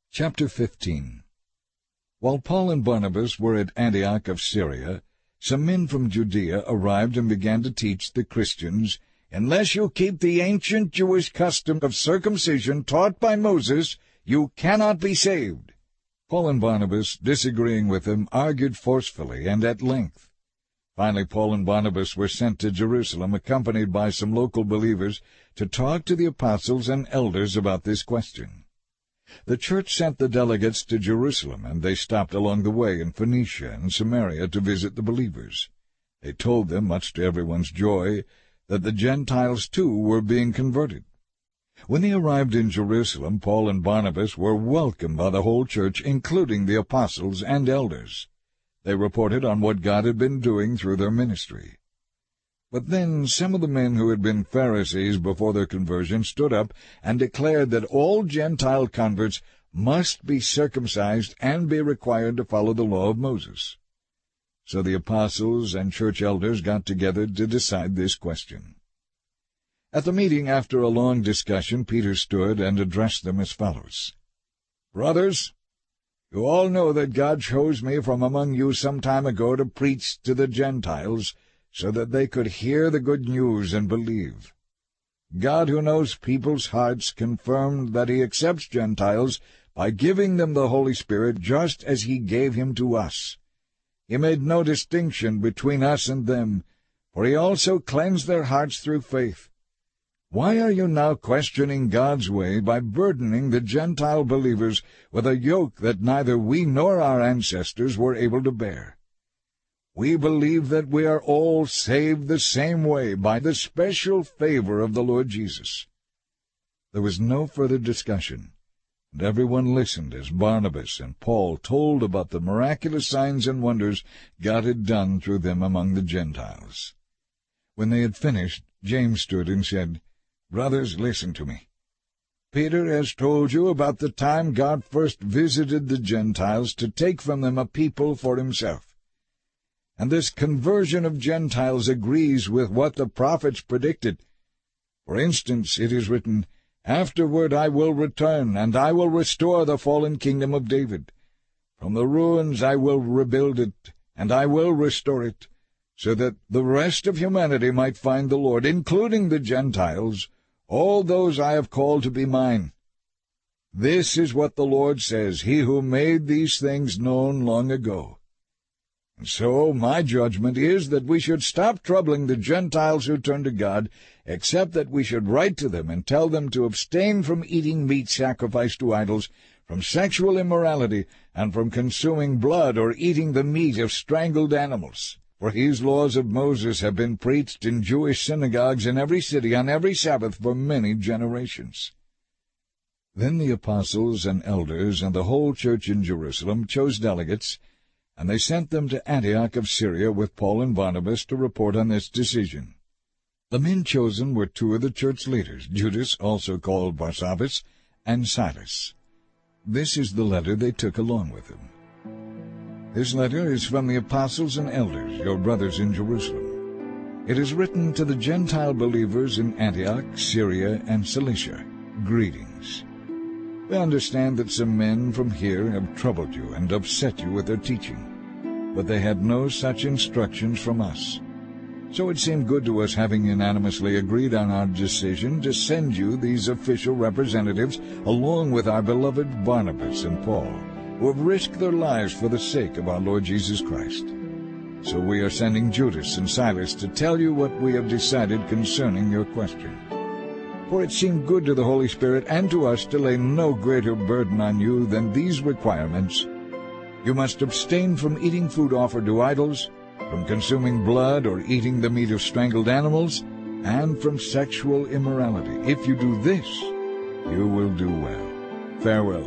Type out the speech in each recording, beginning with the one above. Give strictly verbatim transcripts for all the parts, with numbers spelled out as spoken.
Chapter fifteen. While Paul and Barnabas were at Antioch of Syria, some men from Judea arrived and began to teach the Christians, "Unless you keep the ancient Jewish custom of circumcision taught by Moses, you cannot be saved." Paul and Barnabas, disagreeing with them, argued forcefully and at length. Finally, Paul and Barnabas were sent to Jerusalem, accompanied by some local believers, to talk to the apostles and elders about this question. The church sent the delegates to Jerusalem, and they stopped along the way in Phoenicia and Samaria to visit the believers. They told them, much to everyone's joy, that the Gentiles too were being converted. When they arrived in Jerusalem, Paul and Barnabas were welcomed by the whole church, including the apostles and elders. They reported on what God had been doing through their ministry. But then some of the men who had been Pharisees before their conversion stood up and declared that all Gentile converts must be circumcised and be required to follow the law of Moses. So the apostles and church elders got together to decide this question. At the meeting, after a long discussion, Peter stood and addressed them as follows. "Brothers, you all know that God chose me from among you some time ago to preach to the Gentiles, so that they could hear the good news and believe. God, who knows people's hearts, confirmed that he accepts Gentiles by giving them the Holy Spirit just as he gave him to us. He made no distinction between us and them, for he also cleansed their hearts through faith. Why are you now questioning God's way by burdening the Gentile believers with a yoke that neither we nor our ancestors were able to bear? We believe that we are all saved the same way by the special favor of the Lord Jesus." There was no further discussion, and everyone listened as Barnabas and Paul told about the miraculous signs and wonders God had done through them among the Gentiles. When they had finished, James stood and said, "Brothers, listen to me. Peter has told you about the time God first visited the Gentiles to take from them a people for himself. And this conversion of Gentiles agrees with what the prophets predicted. For instance, it is written, 'Afterward I will return, and I will restore the fallen kingdom of David. From the ruins I will rebuild it, and I will restore it, so that the rest of humanity might find the Lord, including the Gentiles, all those I have called to be mine.' This is what the Lord says, he who made these things known long ago. And so my judgment is that we should stop troubling the Gentiles who turn to God, except that we should write to them and tell them to abstain from eating meat sacrificed to idols, from sexual immorality, and from consuming blood or eating the meat of strangled animals. For these laws of Moses have been preached in Jewish synagogues in every city on every Sabbath for many generations." Then the apostles and elders and the whole church in Jerusalem chose delegates, and they sent them to Antioch of Syria with Paul and Barnabas to report on this decision. The men chosen were two of the church leaders, Judas, also called Barsabbas, and Silas. This is the letter they took along with them. "This letter is from the apostles and elders, your brothers in Jerusalem. It is written to the Gentile believers in Antioch, Syria, and Cilicia. Greetings. We understand that some men from here have troubled you and upset you with their teaching, but they had no such instructions from us. So it seemed good to us, having unanimously agreed on our decision, to send you these official representatives, along with our beloved Barnabas and Paul, who have risked their lives for the sake of our Lord Jesus Christ. So we are sending Judas and Silas to tell you what we have decided concerning your question. For it seemed good to the Holy Spirit and to us to lay no greater burden on you than these requirements. You must abstain from eating food offered to idols, from consuming blood or eating the meat of strangled animals, and from sexual immorality. If you do this, you will do well. Farewell."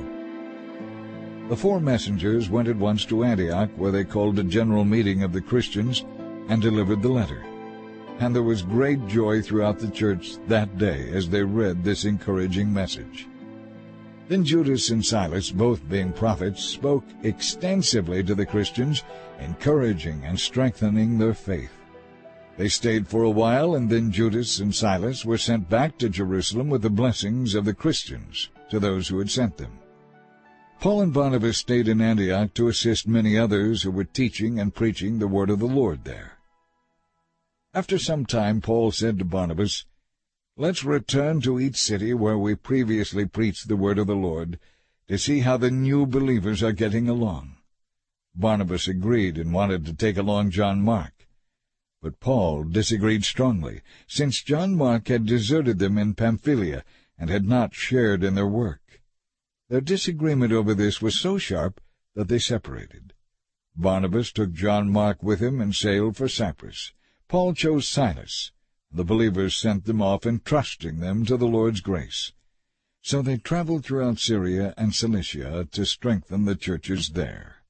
The four messengers went at once to Antioch, where they called a general meeting of the Christians and delivered the letter. And there was great joy throughout the church that day as they read this encouraging message. Then Judas and Silas, both being prophets, spoke extensively to the Christians, encouraging and strengthening their faith. They stayed for a while, and then Judas and Silas were sent back to Jerusalem with the blessings of the Christians to those who had sent them. Paul and Barnabas stayed in Antioch to assist many others who were teaching and preaching the word of the Lord there. After some time Paul said to Barnabas, "Let's return to each city where we previously preached the word of the Lord, to see how the new believers are getting along." Barnabas agreed and wanted to take along John Mark. But Paul disagreed strongly, since John Mark had deserted them in Pamphylia and had not shared in their work. Their disagreement over this was so sharp that they separated. Barnabas took John Mark with him and sailed for Cyprus. Paul chose Silas. The believers sent them off, entrusting them to the Lord's grace. So they traveled throughout Syria and Cilicia to strengthen the churches there.